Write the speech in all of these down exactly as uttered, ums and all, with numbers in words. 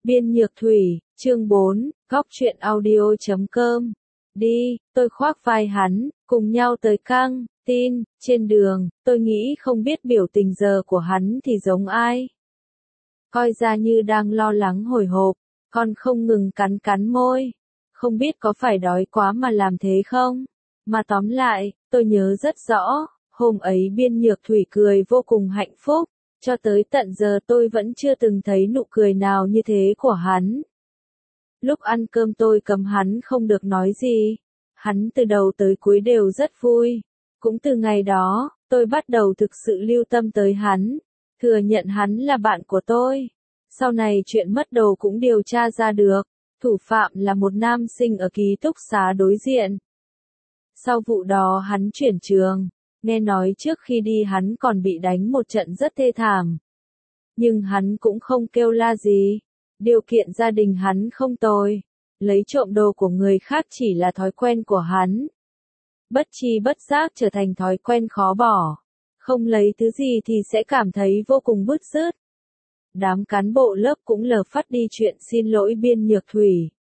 Biên Nhược Thủy, chương bốn, góc truyện audio chấm com. Đi, tôi khoác vai hắn, cùng nhau tới căng tin. Trên đường, tôi nghĩ không biết biểu tình giờ của hắn thì giống ai. Coi ra như đang lo lắng hồi hộp, còn không ngừng cắn cắn môi. Không biết có phải đói quá mà làm thế không? Mà tóm lại, tôi nhớ rất rõ, hôm ấy Biên Nhược Thủy cười vô cùng hạnh phúc. Cho tới tận giờ tôi vẫn chưa từng thấy nụ cười nào như thế của hắn. Lúc ăn cơm tôi cấm hắn không được nói gì. Hắn từ đầu tới cuối đều rất vui. Cũng từ ngày đó, tôi bắt đầu thực sự lưu tâm tới hắn. Thừa nhận hắn là bạn của tôi. Sau này chuyện mất đồ cũng điều tra ra được. Thủ phạm là một nam sinh ở ký túc xá đối diện. Sau vụ đó hắn chuyển trường. Nghe nói trước khi đi hắn còn bị đánh một trận rất thê thảm. Nhưng hắn cũng không kêu la gì. Điều kiện gia đình hắn không tồi. Lấy trộm đồ của người khác chỉ là thói quen của hắn. Bất tri bất giác trở thành thói quen khó bỏ. Không lấy thứ gì thì sẽ cảm thấy vô cùng bứt rứt. Đám cán bộ lớp cũng lờ phắt đi chuyện xin lỗi Biên Nhược Thủy.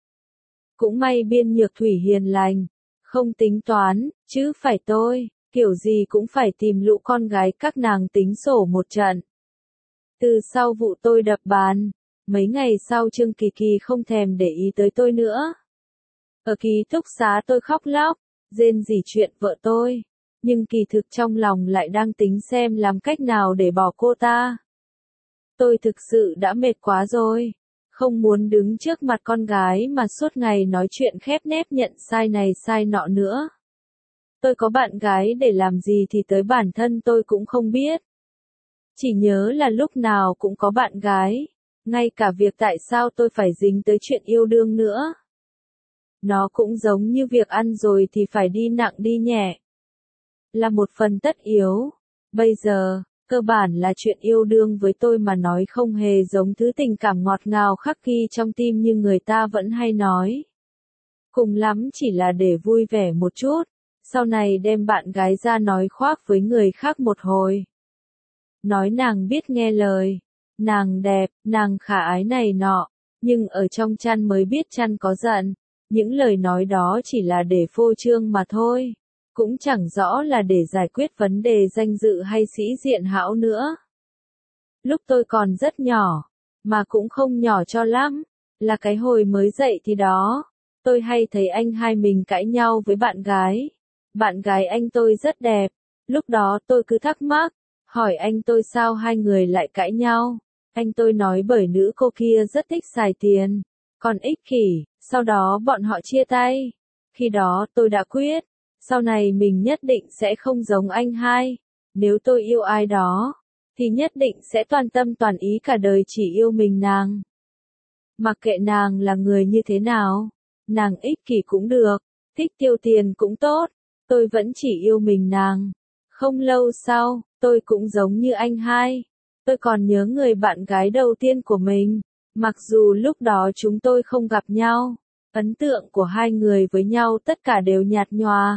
Cũng may Biên Nhược Thủy hiền lành. Không tính toán, chứ phải tôi. Kiểu gì cũng phải tìm lũ con gái các nàng tính sổ một trận. Từ sau vụ tôi đập bàn, mấy ngày sau Trương Kỳ Kỳ không thèm để ý tới tôi nữa. Ở ký túc xá tôi khóc lóc, rên rỉ chuyện vợ tôi, nhưng kỳ thực trong lòng lại đang tính xem làm cách nào để bỏ cô ta. Tôi thực sự đã mệt quá rồi, không muốn đứng trước mặt con gái mà suốt ngày nói chuyện khép nép nhận sai này sai nọ nữa. Tôi có bạn gái để làm gì thì tới bản thân tôi cũng không biết. Chỉ nhớ là lúc nào cũng có bạn gái. Ngay cả việc tại sao tôi phải dính tới chuyện yêu đương nữa. Nó cũng giống như việc ăn rồi thì phải đi nặng đi nhẹ. Là một phần tất yếu. Bây giờ, cơ bản là chuyện yêu đương với tôi mà nói không hề giống thứ tình cảm ngọt ngào khắc ghi trong tim như người ta vẫn hay nói. Cùng lắm chỉ là để vui vẻ một chút. Sau này đem bạn gái ra nói khoác với người khác một hồi. Nói nàng biết nghe lời, nàng đẹp, nàng khả ái này nọ, nhưng ở trong chăn mới biết chăn có giận. Những lời nói đó chỉ là để phô trương mà thôi. Cũng chẳng rõ là để giải quyết vấn đề danh dự hay sĩ diện hão nữa. Lúc tôi còn rất nhỏ, mà cũng không nhỏ cho lắm, là cái hồi mới dậy thì đó, tôi hay thấy anh hai mình cãi nhau với bạn gái. Bạn gái anh tôi rất đẹp, lúc đó tôi cứ thắc mắc, hỏi anh tôi sao hai người lại cãi nhau. Anh tôi nói bởi nữ cô kia rất thích xài tiền, còn ích kỷ, sau đó bọn họ chia tay. Khi đó tôi đã quyết, sau này mình nhất định sẽ không giống anh hai. Nếu tôi yêu ai đó, thì nhất định sẽ toàn tâm toàn ý cả đời chỉ yêu mình nàng. Mặc kệ nàng là người như thế nào, nàng ích kỷ cũng được, thích tiêu tiền cũng tốt. Tôi vẫn chỉ yêu mình nàng. Không lâu sau, tôi cũng giống như anh hai. Tôi còn nhớ người bạn gái đầu tiên của mình. Mặc dù lúc đó chúng tôi không gặp nhau, ấn tượng của hai người với nhau tất cả đều nhạt nhòa.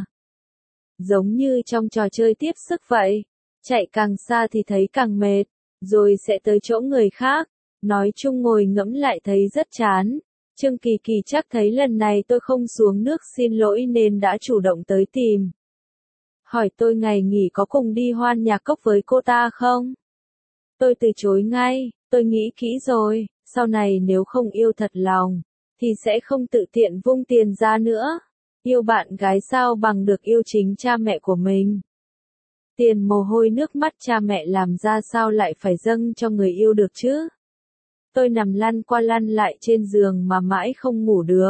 Giống như trong trò chơi tiếp sức vậy. Chạy càng xa thì thấy càng mệt, rồi sẽ tới chỗ người khác. Nói chung ngồi ngẫm lại thấy rất chán. Trương Kỳ Kỳ chắc thấy lần này tôi không xuống nước xin lỗi nên đã chủ động tới tìm. Hỏi tôi ngày nghỉ có cùng đi hoan nhạc cốc với cô ta không? Tôi từ chối ngay, tôi nghĩ kỹ rồi, sau này nếu không yêu thật lòng, thì sẽ không tự tiện vung tiền ra nữa. Yêu bạn gái sao bằng được yêu chính cha mẹ của mình. Tiền mồ hôi nước mắt cha mẹ làm ra sao lại phải dâng cho người yêu được chứ? Tôi nằm lăn qua lăn lại trên giường mà mãi không ngủ được.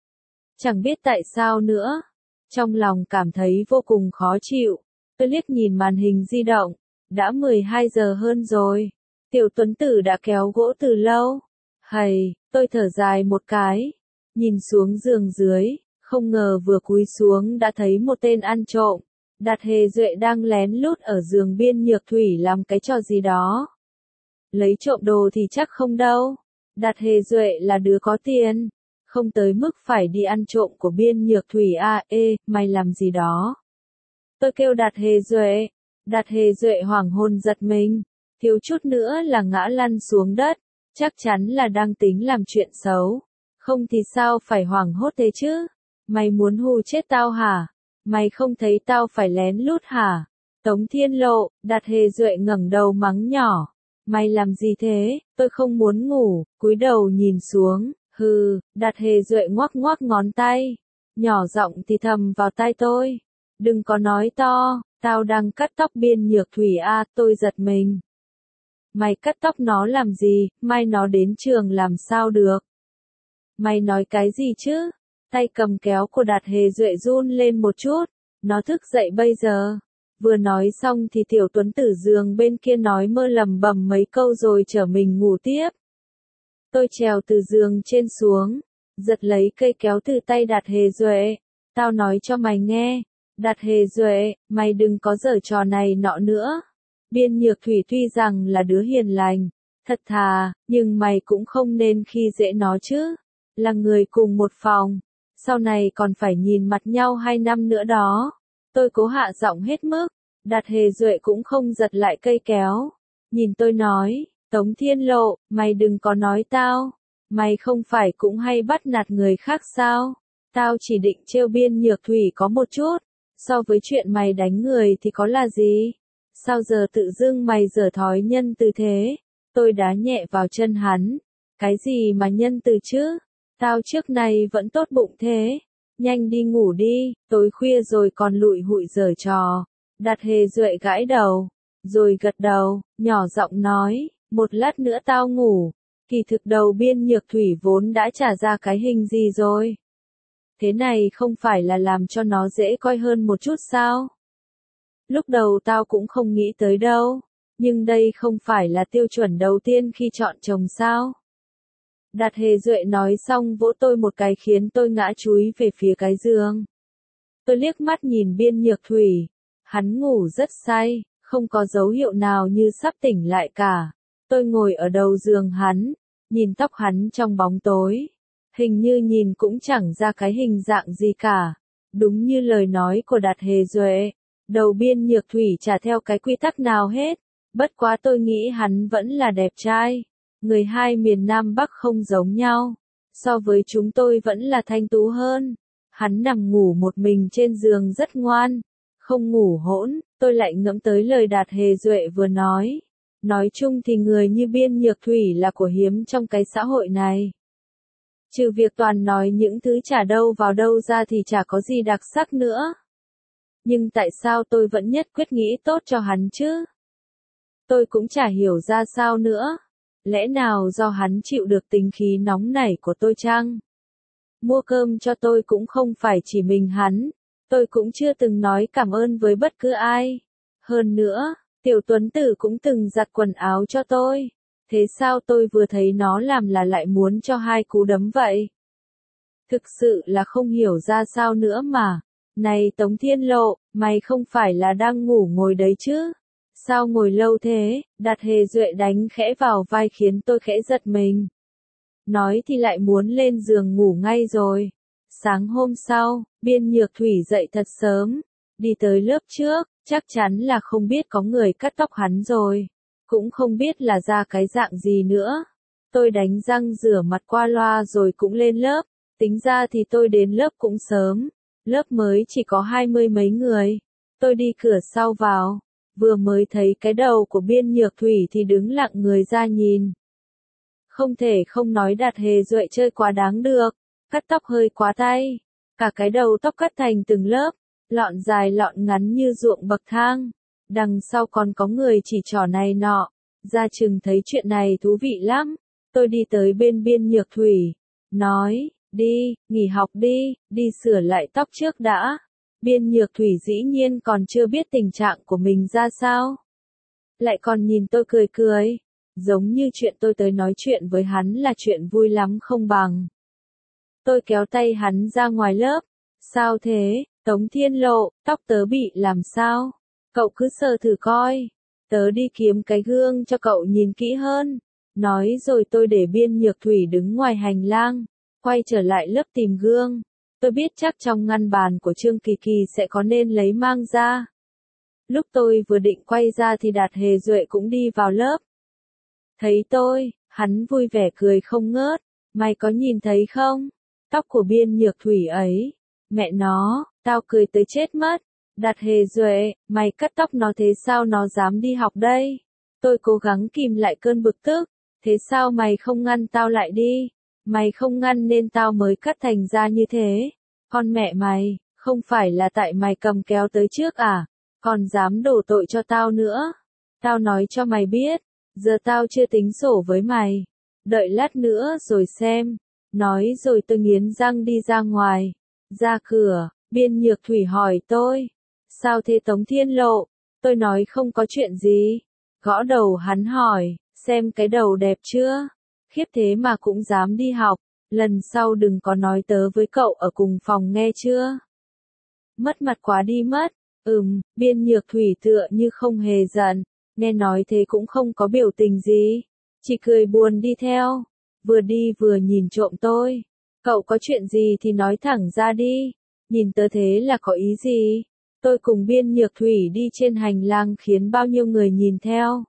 Chẳng biết tại sao nữa. Trong lòng cảm thấy vô cùng khó chịu. Tôi liếc nhìn màn hình di động. Đã mười hai giờ hơn rồi. Tiểu Tuấn Tử đã kéo gỗ từ lâu. Hầy, tôi thở dài một cái. Nhìn xuống giường dưới. Không ngờ vừa cúi xuống đã thấy một tên ăn trộm. Đạt Hề Duệ đang lén lút ở giường Biên Nhược Thủy làm cái trò gì đó. Lấy trộm đồ thì chắc không đâu. Đạt Hề Duệ là đứa có tiền. Không tới mức phải đi ăn trộm của Biên Nhược Thủy à. Ê, mày làm gì đó? Tôi kêu Đạt Hề Duệ. Đạt Hề Duệ hoảng hồn giật mình. Thiếu chút nữa là ngã lăn xuống đất. Chắc chắn là đang tính làm chuyện xấu. Không thì sao phải hoảng hốt thế chứ? Mày muốn hù chết tao hả? Mày không thấy tao phải lén lút hả? Tống Thiên Lộ, Đạt Hề Duệ ngẩng đầu mắng nhỏ. Mày làm gì thế? Tôi không muốn ngủ, cúi đầu nhìn xuống. Hừ, Đạt Hề Duệ ngoắc ngoắc ngón tay. Nhỏ giọng thì thầm vào tai tôi. Đừng có nói to, tao đang cắt tóc Biên Nhược Thủy a, tôi giật mình. Mày cắt tóc nó làm gì, mai nó đến trường làm sao được? Mày nói cái gì chứ? Tay cầm kéo của Đạt Hề Duệ run lên một chút, nó thức dậy bây giờ. Vừa nói xong thì Tiểu Tuấn từ giường bên kia nói mơ lầm bầm mấy câu rồi trở mình ngủ tiếp. Tôi trèo từ giường trên xuống, giật lấy cây kéo từ tay Đạt Hề Duệ. Tao nói cho mày nghe, Đạt Hề Duệ, mày đừng có giở trò này nọ nữa. Biên Nhược Thủy tuy rằng là đứa hiền lành, thật thà, nhưng mày cũng không nên khi dễ nó chứ. Là người cùng một phòng, sau này còn phải nhìn mặt nhau hai năm nữa đó. Tôi cố hạ giọng hết mức, Đạt Hề Duệ cũng không giật lại cây kéo. Nhìn tôi nói, Tống Thiên Lộ, mày đừng có nói tao. Mày không phải cũng hay bắt nạt người khác sao? Tao chỉ định trêu Biên Nhược Thủy có một chút, so với chuyện mày đánh người thì có là gì? Sao giờ tự dưng mày dở thói nhân từ thế? Tôi đá nhẹ vào chân hắn. Cái gì mà nhân từ chứ? Tao trước này vẫn tốt bụng thế. Nhanh đi ngủ đi, tối khuya rồi còn lụi hụi giở trò. Đạt Hề Duệ gãi đầu, rồi gật đầu, nhỏ giọng nói, một lát nữa tao ngủ. Kỳ thực đầu Biên Nhược Thủy vốn đã trả ra cái hình gì rồi. Thế này không phải là làm cho nó dễ coi hơn một chút sao? Lúc đầu tao cũng không nghĩ tới đâu, nhưng đây không phải là tiêu chuẩn đầu tiên khi chọn chồng sao? Đạt Hề Duệ nói xong vỗ tôi một cái khiến tôi ngã chúi về phía cái giường. Tôi liếc mắt nhìn Biên Nhược Thủy, hắn ngủ rất say, không có dấu hiệu nào như sắp tỉnh lại cả. Tôi ngồi ở đầu giường hắn, nhìn tóc hắn trong bóng tối, hình như nhìn cũng chẳng ra cái hình dạng gì cả. Đúng như lời nói của Đạt Hề Duệ, đầu Biên Nhược Thủy chả theo cái quy tắc nào hết, bất quá tôi nghĩ hắn vẫn là đẹp trai. Người hai miền Nam Bắc không giống nhau, so với chúng tôi vẫn là thanh tú hơn. Hắn nằm ngủ một mình trên giường rất ngoan, không ngủ hỗn. Tôi lại ngẫm tới lời Đạt Hề Duệ vừa nói. Nói chung thì người như Biên Nhược Thủy là của hiếm trong cái xã hội này. Trừ việc toàn nói những thứ chả đâu vào đâu ra thì chả có gì đặc sắc nữa. Nhưng tại sao tôi vẫn nhất quyết nghĩ tốt cho hắn chứ? Tôi cũng chả hiểu ra sao nữa. Lẽ nào do hắn chịu được tính khí nóng nảy của tôi chăng? Mua cơm cho tôi cũng không phải chỉ mình hắn. Tôi cũng chưa từng nói cảm ơn với bất cứ ai. Hơn nữa, Tiểu Tuấn Tử cũng từng giặt quần áo cho tôi. Thế sao tôi vừa thấy nó làm là lại muốn cho hai cú đấm vậy? Thực sự là không hiểu ra sao nữa mà. Này Tống Thiên Lộ, mày không phải là đang ngủ ngồi đấy chứ? Sao ngồi lâu thế? Đạt Hề Duệ đánh khẽ vào vai khiến tôi khẽ giật mình. Nói thì lại muốn lên giường ngủ ngay rồi. Sáng hôm sau, Biên Nhược Thủy dậy thật sớm, đi tới lớp trước, chắc chắn là không biết có người cắt tóc hắn rồi. Cũng không biết là ra cái dạng gì nữa. Tôi đánh răng rửa mặt qua loa rồi cũng lên lớp. Tính ra thì tôi đến lớp cũng sớm. Lớp mới chỉ có hai mươi mấy người. Tôi đi cửa sau vào. Vừa mới thấy cái đầu của Biên Nhược Thủy thì đứng lặng người ra nhìn. Không thể không nói Đạt Hề Duệ chơi quá đáng được. Cắt tóc hơi quá tay. Cả cái đầu tóc cắt thành từng lớp. Lọn dài lọn ngắn như ruộng bậc thang. Đằng sau còn có người chỉ trỏ này nọ. Gia Trừng thấy chuyện này thú vị lắm. Tôi đi tới bên Biên Nhược Thủy. Nói, đi, nghỉ học đi, đi sửa lại tóc trước đã. Biên Nhược Thủy dĩ nhiên còn chưa biết tình trạng của mình ra sao. Lại còn nhìn tôi cười cười. Giống như chuyện tôi tới nói chuyện với hắn là chuyện vui lắm không bằng. Tôi kéo tay hắn ra ngoài lớp. Sao thế, Tống Thiên Lộ, tóc tớ bị làm sao? Cậu cứ sờ thử coi. Tớ đi kiếm cái gương cho cậu nhìn kỹ hơn. Nói rồi tôi để Biên Nhược Thủy đứng ngoài hành lang. Quay trở lại lớp tìm gương. Tôi biết chắc trong ngăn bàn của Trương Kỳ Kỳ sẽ có nên lấy mang ra. Lúc tôi vừa định quay ra thì Đạt Hề Duệ cũng đi vào lớp. Thấy tôi, Hắn vui vẻ cười không ngớt, mày có nhìn thấy không? Tóc của Biên Nhược Thủy ấy. Mẹ nó, tao cười tới chết mất. Đạt Hề Duệ, mày cắt tóc nó thế sao nó dám đi học đây? Tôi cố gắng kìm lại cơn bực tức. Thế sao mày không ngăn tao lại đi? Mày không ngăn nên tao mới cắt thành ra như thế. Con mẹ mày, không phải là tại mày cầm kéo tới trước à? Còn dám đổ tội cho tao nữa. Tao nói cho mày biết, giờ tao chưa tính sổ với mày. Đợi lát nữa rồi xem. Nói rồi tôi nghiến răng đi ra ngoài. Ra cửa, Biên Nhược Thủy hỏi tôi. Sao thế Tống Thiên Lộ? Tôi nói không có chuyện gì. Gõ đầu hắn hỏi, xem cái đầu đẹp chưa? Khiếp thế mà cũng dám đi học. Lần sau đừng có nói tớ với cậu ở cùng phòng nghe chưa? Mất mặt quá đi mất. Ừm, Biên Nhược Thủy tựa như không hề giận. Nghe nói thế cũng không có biểu tình gì. Chỉ cười buồn đi theo. Vừa đi vừa nhìn trộm tôi. Cậu có chuyện gì thì nói thẳng ra đi. Nhìn tớ thế là có ý gì? Tôi cùng Biên Nhược Thủy đi trên hành lang khiến bao nhiêu người nhìn theo.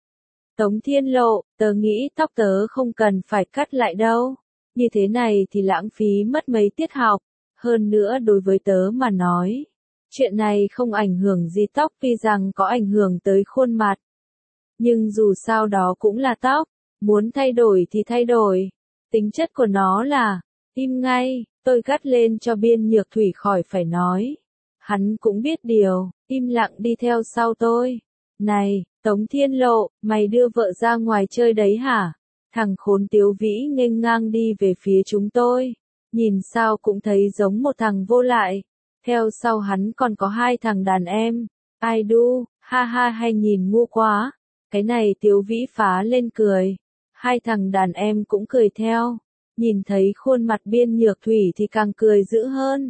Tống Thiên Lộ, tớ nghĩ tóc tớ không cần phải cắt lại đâu. Như thế này thì lãng phí mất mấy tiết học. Hơn nữa đối với tớ mà nói. Chuyện này không ảnh hưởng gì tóc tuy rằng có ảnh hưởng tới khuôn mặt. Nhưng dù sao đó cũng là tóc. Muốn thay đổi thì thay đổi. Tính chất của nó là, im ngay, tôi gắt lên cho Biên Nhược Thủy khỏi phải nói. Hắn cũng biết điều, im lặng đi theo sau tôi. Này, Tống Thiên Lộ, mày đưa vợ ra ngoài chơi đấy hả? Thằng khốn Tiếu Vĩ nghênh ngang đi về phía chúng tôi. Nhìn sao cũng thấy giống một thằng vô lại. Theo sau hắn còn có hai thằng đàn em. Ai đu, ha ha hay nhìn ngu quá. Cái này Tiếu Vĩ phá lên cười. Hai thằng đàn em cũng cười theo. Nhìn thấy khuôn mặt Biên Nhược Thủy thì càng cười dữ hơn.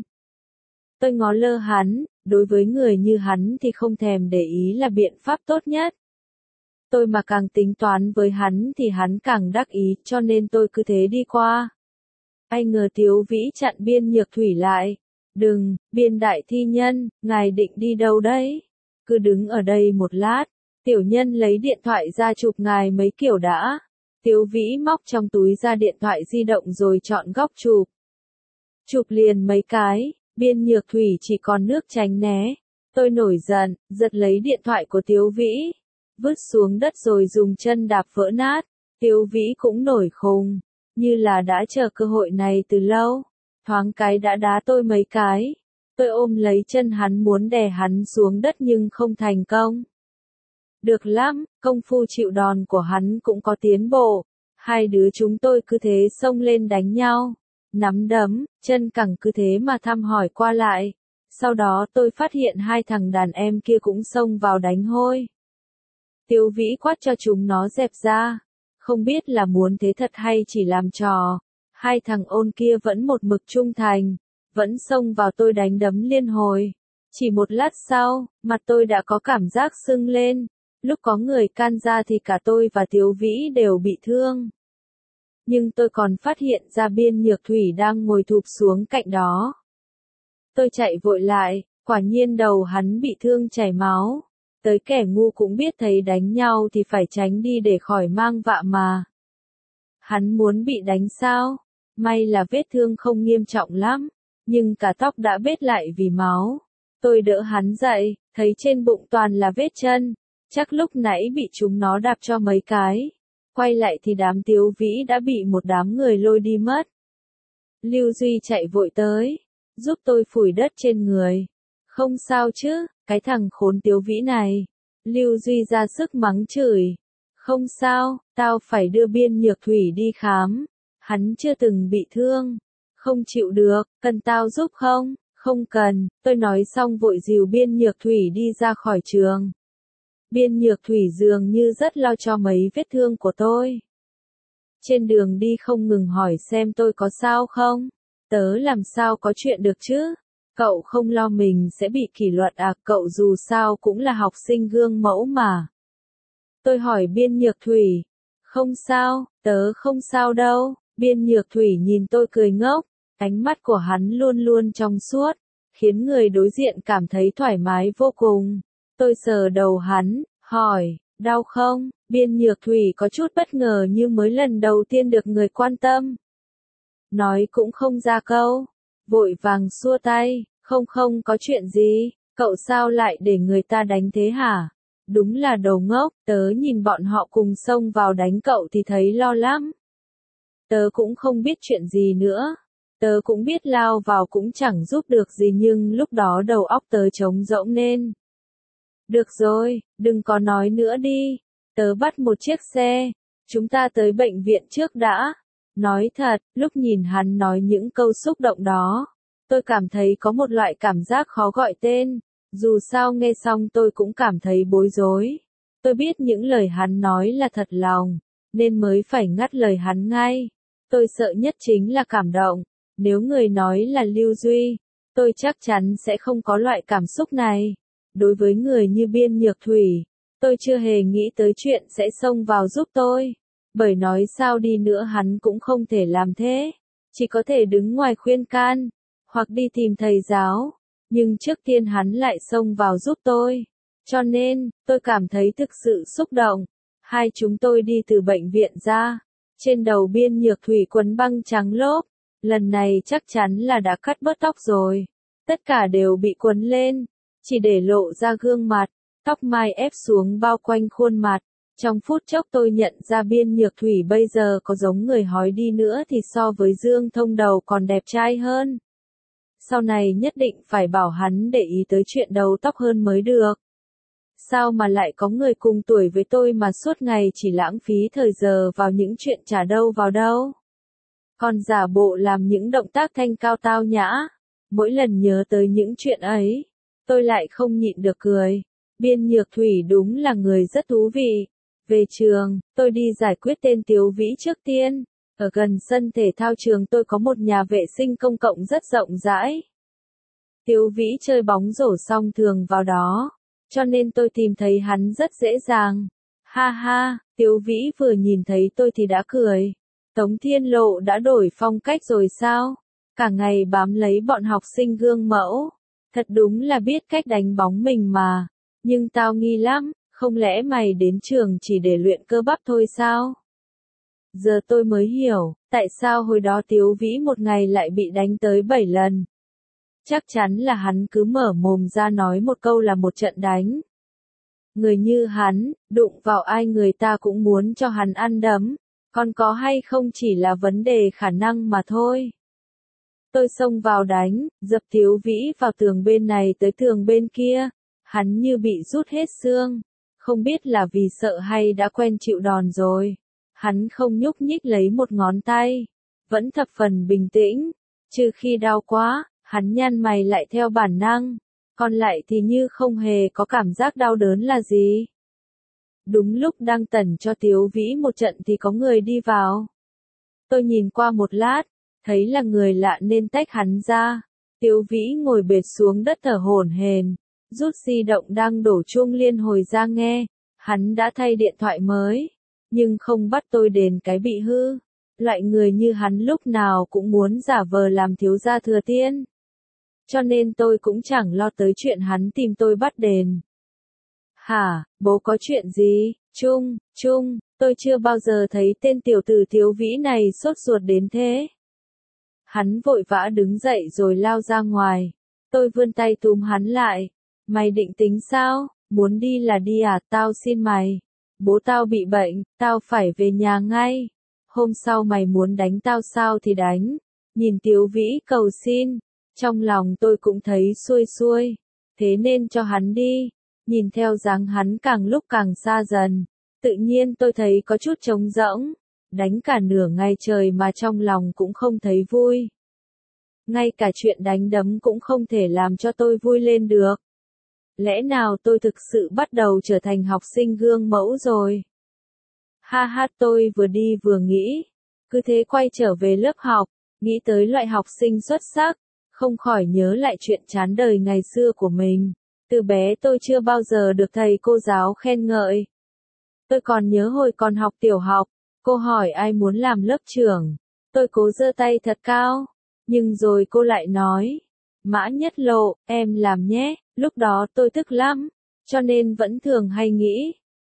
Tôi ngó lơ hắn, đối với người như hắn thì không thèm để ý là biện pháp tốt nhất. Tôi mà càng tính toán với hắn thì hắn càng đắc ý cho nên tôi cứ thế đi qua. Ai ngờ Tiếu Vĩ chặn Biên Nhược Thủy lại. Đừng, Biên đại thi nhân, ngài định đi đâu đấy? Cứ đứng ở đây một lát. Tiểu nhân lấy điện thoại ra chụp ngài mấy kiểu đã. Tiếu Vĩ móc trong túi ra điện thoại di động rồi chọn góc chụp. Chụp liền mấy cái, Biên Nhược Thủy chỉ còn nước tránh né. Tôi nổi giận, giật lấy điện thoại của Tiếu Vĩ. Vứt xuống đất rồi dùng chân đạp vỡ nát. Tiếu Vĩ cũng nổi khùng. Như là đã chờ cơ hội này từ lâu. Thoáng cái đã đá tôi mấy cái. Tôi ôm lấy chân hắn muốn đè hắn xuống đất nhưng không thành công. Được lắm, công phu chịu đòn của hắn cũng có tiến bộ. Hai đứa chúng tôi cứ thế xông lên đánh nhau. Nắm đấm, chân cẳng cứ thế mà thăm hỏi qua lại. Sau đó tôi phát hiện hai thằng đàn em kia cũng xông vào đánh hôi. Tiếu Vĩ quát cho chúng nó dẹp ra. Không biết là muốn thế thật hay chỉ làm trò. Hai thằng ôn kia vẫn một mực trung thành. Vẫn xông vào tôi đánh đấm liên hồi. Chỉ một lát sau, mặt tôi đã có cảm giác sưng lên. Lúc có người can ra thì cả tôi và Tiếu Vĩ đều bị thương. Nhưng tôi còn phát hiện ra Biên Nhược Thủy đang ngồi thụp xuống cạnh đó. Tôi chạy vội lại, quả nhiên đầu hắn bị thương chảy máu. Tới kẻ ngu cũng biết thấy đánh nhau thì phải tránh đi để khỏi mang vạ mà. Hắn muốn bị đánh sao? May là vết thương không nghiêm trọng lắm, nhưng cả tóc đã bết lại vì máu. Tôi đỡ hắn dậy, thấy trên bụng toàn là vết chân. Chắc lúc nãy bị chúng nó đạp cho mấy cái. Quay lại thì đám Tiếu Vĩ đã bị một đám người lôi đi mất. Lưu Duy chạy vội tới, giúp tôi phủi đất trên người. Không sao chứ, cái thằng khốn Tiếu Vĩ này. Lưu Duy ra sức mắng chửi. Không sao, tao phải đưa Biên Nhược Thủy đi khám. Hắn chưa từng bị thương. Không chịu được, cần tao giúp không? Không cần, tôi nói xong vội dìu Biên Nhược Thủy đi ra khỏi trường. Biên Nhược Thủy dường như rất lo cho mấy vết thương của tôi. Trên đường đi không ngừng hỏi xem tôi có sao không. Tớ làm sao có chuyện được chứ? Cậu không lo mình sẽ bị kỷ luật à? Cậu dù sao cũng là học sinh gương mẫu mà. Tôi hỏi Biên Nhược Thủy. Không sao, tớ không sao đâu. Biên Nhược Thủy nhìn tôi cười ngốc. Ánh mắt của hắn luôn luôn trong suốt, khiến người đối diện cảm thấy thoải mái vô cùng. Tôi sờ đầu hắn, hỏi, Đau không? Biên Nhược Thủy có chút bất ngờ như mới lần đầu tiên được người quan tâm. Nói cũng không ra câu. Vội vàng xua tay. Không không có chuyện gì. Cậu sao lại để người ta đánh thế hả? Đúng là đồ ngốc. Tớ nhìn bọn họ cùng xông vào đánh cậu thì thấy lo lắm. Tớ cũng không biết chuyện gì nữa. Tớ cũng biết lao vào cũng chẳng giúp được gì nhưng lúc đó đầu óc tớ trống rỗng nên. Được rồi, đừng có nói nữa đi. Tớ bắt một chiếc xe. Chúng ta tới bệnh viện trước đã. Nói thật, lúc nhìn hắn nói những câu xúc động đó, tôi cảm thấy có một loại cảm giác khó gọi tên. Dù sao nghe xong tôi cũng cảm thấy bối rối. Tôi biết những lời hắn nói là thật lòng, nên mới phải ngắt lời hắn ngay. Tôi sợ nhất chính là cảm động. Nếu người nói là Lưu Duy, tôi chắc chắn sẽ không có loại cảm xúc này. Đối với người như Biên Nhược Thủy, tôi chưa hề nghĩ tới chuyện sẽ xông vào giúp tôi. Bởi nói sao đi nữa hắn cũng không thể làm thế. Chỉ có thể đứng ngoài khuyên can, hoặc đi tìm thầy giáo. Nhưng trước tiên hắn lại xông vào giúp tôi. Cho nên, tôi cảm thấy thực sự xúc động. Hai chúng tôi đi từ bệnh viện ra. Trên đầu Biên Nhược Thủy quấn băng trắng lốp. Lần này chắc chắn là đã cắt bớt tóc rồi. Tất cả đều bị quấn lên. Chỉ để lộ ra gương mặt. Tóc mai ép xuống bao quanh khuôn mặt. Trong phút chốc tôi nhận ra Biên Nhược Thủy bây giờ có giống người hói đi nữa thì so với Dương Thông đầu còn đẹp trai hơn. Sau này nhất định phải bảo hắn để ý tới chuyện đầu tóc hơn mới được. Sao mà lại có người cùng tuổi với tôi mà suốt ngày chỉ lãng phí thời giờ vào những chuyện chả đâu vào đâu. Còn giả bộ làm những động tác thanh cao tao nhã. Mỗi lần nhớ tới những chuyện ấy, tôi lại không nhịn được cười. Biên Nhược Thủy đúng là người rất thú vị. Về trường, tôi đi giải quyết tên Tiếu Vĩ trước tiên. Ở gần sân thể thao trường tôi có một nhà vệ sinh công cộng rất rộng rãi. Tiếu Vĩ chơi bóng rổ xong thường vào đó, cho nên tôi tìm thấy hắn rất dễ dàng. Ha ha, Tiếu Vĩ vừa nhìn thấy tôi thì đã cười. Tống Thiên Lộ đã đổi phong cách rồi sao? Cả ngày bám lấy bọn học sinh gương mẫu. Thật đúng là biết cách đánh bóng mình mà. Nhưng tao nghi lắm, không lẽ mày đến trường chỉ để luyện cơ bắp thôi sao? Giờ tôi mới hiểu, tại sao hồi đó Tiếu Vĩ một ngày lại bị đánh tới bảy lần. Chắc chắn là hắn cứ mở mồm ra nói một câu là một trận đánh. Người như hắn, đụng vào ai người ta cũng muốn cho hắn ăn đấm, còn có hay không chỉ là vấn đề khả năng mà thôi. Tôi xông vào đánh, dập Tiếu Vĩ vào tường bên này tới tường bên kia, hắn như bị rút hết xương, không biết là vì sợ hay đã quen chịu đòn rồi. Hắn không nhúc nhích lấy một ngón tay, vẫn thập phần bình tĩnh, trừ khi đau quá, hắn nhăn mày lại theo bản năng, còn lại thì như không hề có cảm giác đau đớn là gì. Đúng lúc đang tẩn cho Tiếu Vĩ một trận thì có người đi vào. Tôi nhìn qua một lát, thấy là người lạ nên tách hắn ra. Tiếu Vĩ ngồi bệt xuống đất thở hổn hển, rút di động đang đổ chuông liên hồi ra nghe, hắn đã thay điện thoại mới. Nhưng không bắt tôi đền cái bị hư. Loại người như hắn lúc nào cũng muốn giả vờ làm thiếu gia thừa tiên. Cho nên tôi cũng chẳng lo tới chuyện hắn tìm tôi bắt đền. Hả, bố có chuyện gì? Trung, Trung, tôi chưa bao giờ thấy tên tiểu tử Tiếu Vĩ này sốt ruột đến thế. Hắn vội vã đứng dậy rồi lao ra ngoài. Tôi vươn tay túm hắn lại. Mày định tính sao? Muốn đi là đi à, tao xin mày. Bố tao bị bệnh, tao phải về nhà ngay. Hôm sau mày muốn đánh tao sao thì đánh. Nhìn Tiếu Vĩ cầu xin, trong lòng tôi cũng thấy xuôi xuôi. Thế nên cho hắn đi. Nhìn theo dáng hắn càng lúc càng xa dần, tự nhiên tôi thấy có chút trống rỗng. Đánh cả nửa ngày trời mà trong lòng cũng không thấy vui. Ngay cả chuyện đánh đấm cũng không thể làm cho tôi vui lên được. Lẽ nào tôi thực sự bắt đầu trở thành học sinh gương mẫu rồi? Ha ha, tôi vừa đi vừa nghĩ. Cứ thế quay trở về lớp học, nghĩ tới loại học sinh xuất sắc, không khỏi nhớ lại chuyện chán đời ngày xưa của mình. Từ bé tôi chưa bao giờ được thầy cô giáo khen ngợi. Tôi còn nhớ hồi còn học tiểu học, cô hỏi ai muốn làm lớp trưởng. Tôi cố giơ tay thật cao, nhưng rồi cô lại nói, Mã Nhất Lộ, em làm nhé. Lúc đó tôi tức lắm, cho nên vẫn thường hay nghĩ,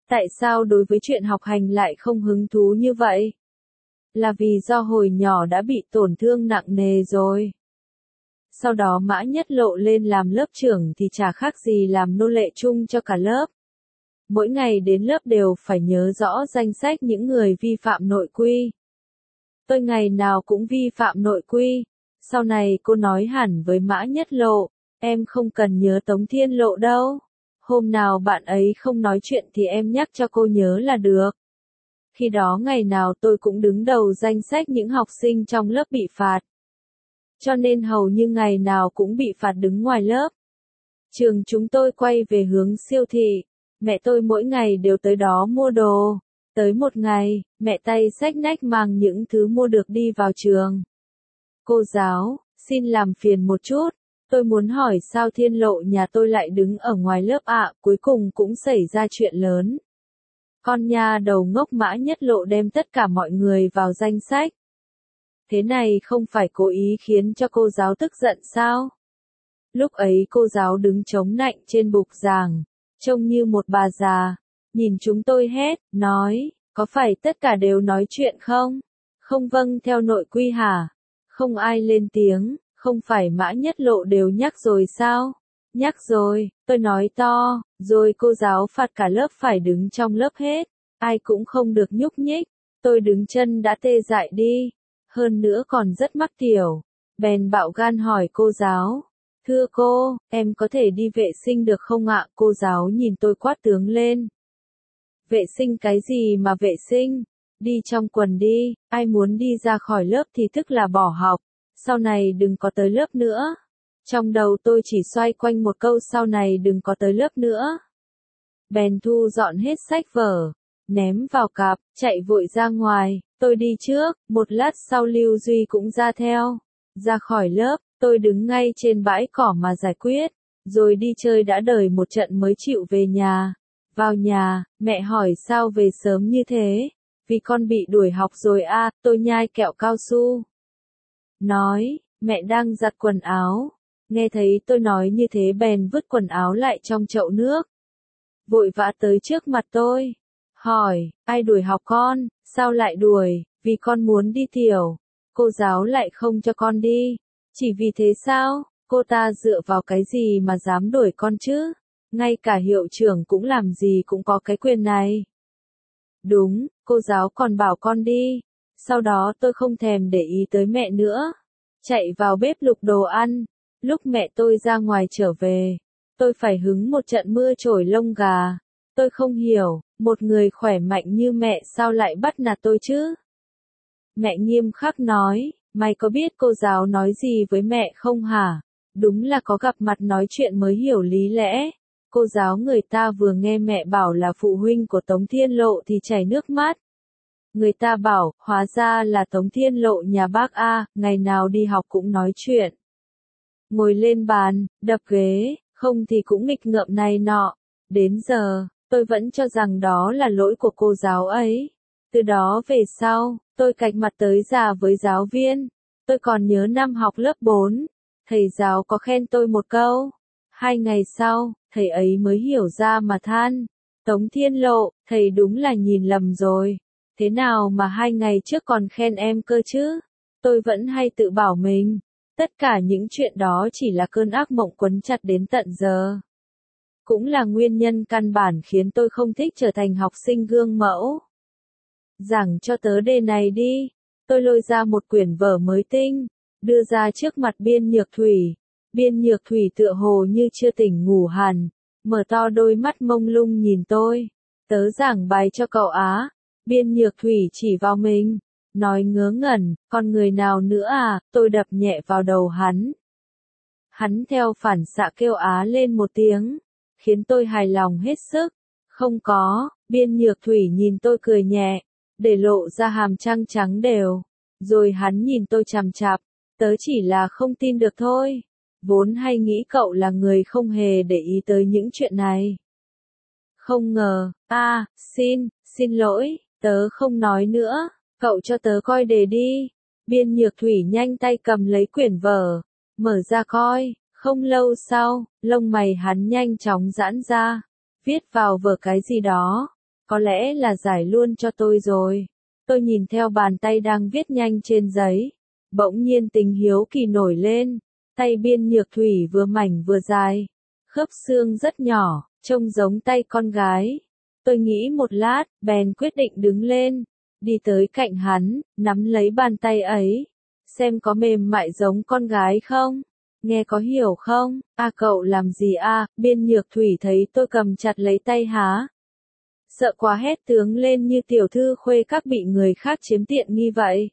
Tại sao đối với chuyện học hành lại không hứng thú như vậy? Là vì do hồi nhỏ đã bị tổn thương nặng nề rồi. Sau đó Mã Nhất Lộ lên làm lớp trưởng thì chả khác gì làm nô lệ chung cho cả lớp. Mỗi ngày đến lớp đều phải nhớ rõ danh sách những người vi phạm nội quy. Tôi ngày nào cũng vi phạm nội quy. Sau này cô nói hẳn với Mã Nhất Lộ, em không cần nhớ Tống Thiên Lộ đâu. Hôm nào bạn ấy không nói chuyện thì em nhắc cho cô nhớ là được. Khi đó ngày nào tôi cũng đứng đầu danh sách những học sinh trong lớp bị phạt. Cho nên hầu như ngày nào cũng bị phạt đứng ngoài lớp. Trường chúng tôi quay về hướng siêu thị. Mẹ tôi mỗi ngày đều tới đó mua đồ. Tới một ngày, mẹ tay xách nách mang những thứ mua được đi vào trường. Cô giáo, xin làm phiền một chút. Tôi muốn hỏi sao Thiên Lộ nhà tôi lại đứng ở ngoài lớp ạ, cuối cùng cũng xảy ra chuyện lớn. Con nha đầu ngốc Mã Nhất Lộ đem tất cả mọi người vào danh sách. Thế này không phải cố ý khiến cho cô giáo tức giận sao? Lúc ấy cô giáo đứng chống nạnh trên bục giảng, trông như một bà già, nhìn chúng tôi hét, nói, có phải tất cả đều nói chuyện không? Không vâng theo nội quy hả? Không ai lên tiếng, không phải Mã Nhất Lộ đều nhắc rồi sao? Nhắc rồi, tôi nói to, rồi cô giáo phạt cả lớp phải đứng trong lớp hết, ai cũng không được nhúc nhích, tôi đứng chân đã tê dại đi, hơn nữa còn rất mắc tiểu, bèn bạo gan hỏi cô giáo, thưa cô, em có thể đi vệ sinh được không ạ? Cô giáo nhìn tôi quát tướng lên. Vệ sinh cái gì mà vệ sinh? Đi trong quần đi, ai muốn đi ra khỏi lớp thì tức là bỏ học, sau này đừng có tới lớp nữa. Trong đầu tôi chỉ xoay quanh một câu sau này đừng có tới lớp nữa. Bèn thu dọn hết sách vở, ném vào cặp, chạy vội ra ngoài, tôi đi trước, một lát sau Lưu Duy cũng ra theo. Ra khỏi lớp, tôi đứng ngay trên bãi cỏ mà giải quyết, rồi đi chơi đã đời một trận mới chịu về nhà. Vào nhà, mẹ hỏi sao về sớm như thế, vì con bị đuổi học rồi à, tôi nhai kẹo cao su. Nói, mẹ đang giặt quần áo. Nghe thấy tôi nói như thế bèn vứt quần áo lại trong chậu nước. Vội vã tới trước mặt tôi. Hỏi, ai đuổi học con, sao lại đuổi, vì con muốn đi tiểu. Cô giáo lại không cho con đi. Chỉ vì thế sao, cô ta dựa vào cái gì mà dám đuổi con chứ? Ngay cả hiệu trưởng cũng làm gì cũng có cái quyền này. Đúng, cô giáo còn bảo con đi. Sau đó tôi không thèm để ý tới mẹ nữa. Chạy vào bếp lục đồ ăn. Lúc mẹ tôi ra ngoài trở về, tôi phải hứng một trận mưa trổi lông gà. Tôi không hiểu, một người khỏe mạnh như mẹ sao lại bắt nạt tôi chứ? Mẹ nghiêm khắc nói, mày có biết cô giáo nói gì với mẹ không hả? Đúng là có gặp mặt nói chuyện mới hiểu lý lẽ. Cô giáo người ta vừa nghe mẹ bảo là phụ huynh của Tống Thiên Lộ thì chảy nước mắt. Người ta bảo, hóa ra là Tống Thiên Lộ nhà bác A, ngày nào đi học cũng nói chuyện. Ngồi lên bàn, đập ghế, không thì cũng nghịch ngợm này nọ. Đến giờ, tôi vẫn cho rằng đó là lỗi của cô giáo ấy. Từ đó về sau, tôi cạch mặt tới già với giáo viên. Tôi còn nhớ năm học lớp bốn, thầy giáo có khen tôi một câu. Hai ngày sau, thầy ấy mới hiểu ra mà than. Tống Thiên Lộ, thầy đúng là nhìn lầm rồi. Thế nào mà hai ngày trước còn khen em cơ chứ? Tôi vẫn hay tự bảo mình. Tất cả những chuyện đó chỉ là cơn ác mộng quấn chặt đến tận giờ. Cũng là nguyên nhân căn bản khiến tôi không thích trở thành học sinh gương mẫu. Giảng cho tớ đề này đi. Tôi lôi ra một quyển vở mới tinh, đưa ra trước mặt Biên Nhược Thủy. Biên Nhược Thủy tựa hồ như chưa tỉnh ngủ hẳn, mở to đôi mắt mông lung nhìn tôi. Tớ giảng bài cho cậu á. Biên Nhược Thủy chỉ vào mình, nói ngớ ngẩn, còn người nào nữa à? Tôi đập nhẹ vào đầu hắn. Hắn theo phản xạ kêu á lên một tiếng, khiến tôi hài lòng hết sức. Không có, Biên Nhược Thủy nhìn tôi cười nhẹ, để lộ ra hàm răng trắng đều. Rồi hắn nhìn tôi chằm chằm, tớ chỉ là không tin được thôi. Vốn hay nghĩ cậu là người không hề để ý tới những chuyện này. Không ngờ, a, xin, xin lỗi, tớ không nói nữa, cậu cho tớ coi đề đi. Biên Nhược Thủy nhanh tay cầm lấy quyển vở, mở ra coi, không lâu sau, lông mày hắn nhanh chóng giãn ra, viết vào vở cái gì đó. Có lẽ là giải luôn cho tôi rồi. Tôi nhìn theo bàn tay đang viết nhanh trên giấy. Bỗng nhiên tình hiếu kỳ nổi lên. Tay Biên Nhược Thủy vừa mảnh vừa dài. Khớp xương rất nhỏ, trông giống tay con gái. Tôi nghĩ một lát, bèn quyết định đứng lên. Đi tới cạnh hắn, nắm lấy bàn tay ấy. Xem có mềm mại giống con gái không? Nghe có hiểu không? A cậu làm gì a? Biên Nhược Thủy thấy tôi cầm chặt lấy tay há. Sợ quá hét tướng lên như tiểu thư khuê các bị người khác chiếm tiện nghi vậy.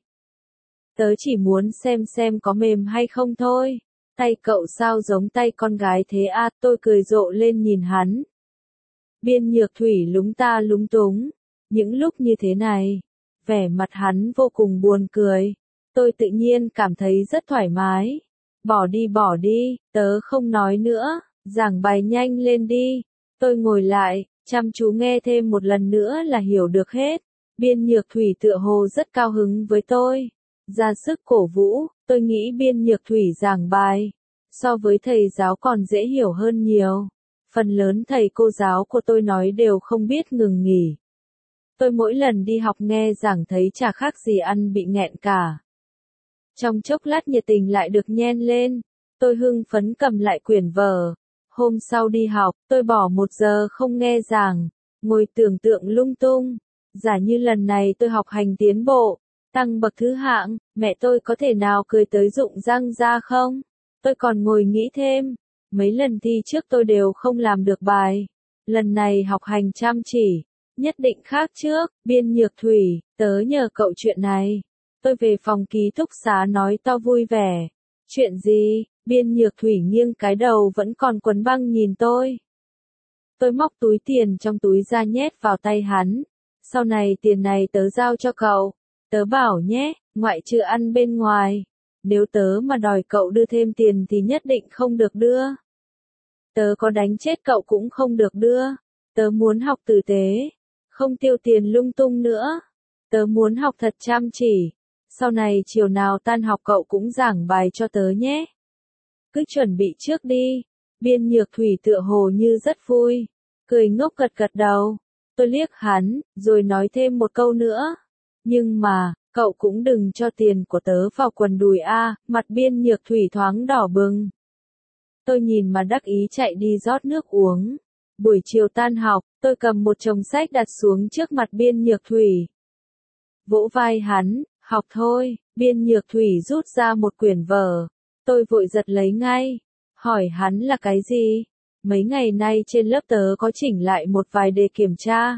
Tớ chỉ muốn xem xem có mềm hay không thôi. Tay cậu sao giống tay con gái thế a? Tôi cười rộ lên nhìn hắn. Biên Nhược Thủy lúng ta lúng túng. Những lúc như thế này, vẻ mặt hắn vô cùng buồn cười. Tôi tự nhiên cảm thấy rất thoải mái. Bỏ đi bỏ đi, tớ không nói nữa, giảng bài nhanh lên đi. Tôi ngồi lại, chăm chú nghe thêm một lần nữa là hiểu được hết. Biên Nhược Thủy tựa hồ rất cao hứng với tôi. Ra sức cổ vũ, tôi nghĩ Biên Nhược Thủy giảng bài. So với thầy giáo còn dễ hiểu hơn nhiều. Phần lớn thầy cô giáo của tôi nói đều không biết ngừng nghỉ. Tôi mỗi lần đi học nghe giảng thấy chả khác gì ăn bị nghẹn cả. Trong chốc lát nhiệt tình lại được nhen lên. Tôi hưng phấn cầm lại quyển vở. Hôm sau đi học, tôi bỏ một giờ không nghe giảng. Ngồi tưởng tượng lung tung. Giả như lần này tôi học hành tiến bộ. Tăng bậc thứ hạng, mẹ tôi có thể nào cười tới rụng răng ra không? Tôi còn ngồi nghĩ thêm. Mấy lần thi trước tôi đều không làm được bài. Lần này học hành chăm chỉ. Nhất định khác trước. Biên Nhược Thủy, tớ nhờ cậu chuyện này. Tôi về phòng ký túc xá nói to vui vẻ. Chuyện gì? Biên Nhược Thủy nghiêng cái đầu vẫn còn quấn băng nhìn tôi. Tôi móc túi tiền trong túi ra nhét vào tay hắn. Sau này tiền này tớ giao cho cậu. Tớ bảo nhé, ngoại trừ ăn bên ngoài. Nếu tớ mà đòi cậu đưa thêm tiền thì nhất định không được đưa. Tớ có đánh chết cậu cũng không được đưa. Tớ muốn học tử tế. Không tiêu tiền lung tung nữa. Tớ muốn học thật chăm chỉ. Sau này chiều nào tan học cậu cũng giảng bài cho tớ nhé. Cứ chuẩn bị trước đi. Biên Nhược Thủy tựa hồ như rất vui. Cười ngốc gật gật đầu. Tôi liếc hắn, rồi nói thêm một câu nữa. Nhưng mà, cậu cũng đừng cho tiền của tớ vào quần đùi a. Mặt Biên Nhược Thủy thoáng đỏ bừng. Tôi nhìn mà đắc ý chạy đi rót nước uống. Buổi chiều tan học, tôi cầm một chồng sách đặt xuống trước mặt Biên Nhược Thủy. Vỗ vai hắn, học thôi. Biên Nhược Thủy rút ra một quyển vở. Tôi vội giật lấy ngay. Hỏi hắn là cái gì? Mấy ngày nay trên lớp tớ có chỉnh lại một vài đề kiểm tra.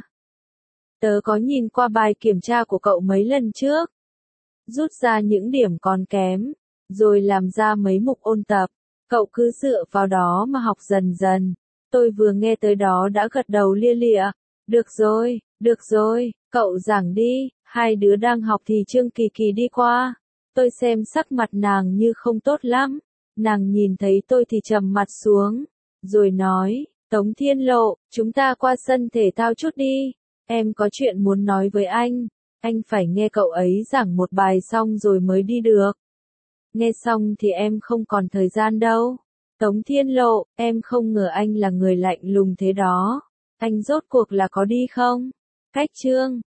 Tớ có nhìn qua bài kiểm tra của cậu mấy lần trước. Rút ra những điểm còn kém. Rồi làm ra mấy mục ôn tập. Cậu cứ dựa vào đó mà học dần dần. Tôi vừa nghe tới đó đã gật đầu lia lịa. Được rồi, được rồi, cậu giảng đi. Hai đứa đang học thì Trương Kỳ Kỳ đi qua. Tôi xem sắc mặt nàng như không tốt lắm. Nàng nhìn thấy tôi thì trầm mặt xuống. Rồi nói, Tống Thiên Lộ, chúng ta qua sân thể thao chút đi. Em có chuyện muốn nói với anh. Anh phải nghe cậu ấy giảng một bài xong rồi mới đi được. Nghe xong thì em không còn thời gian đâu. Tống Thiên Lộ, em không ngờ anh là người lạnh lùng thế đó. Anh rốt cuộc là có đi không? Cách Trương.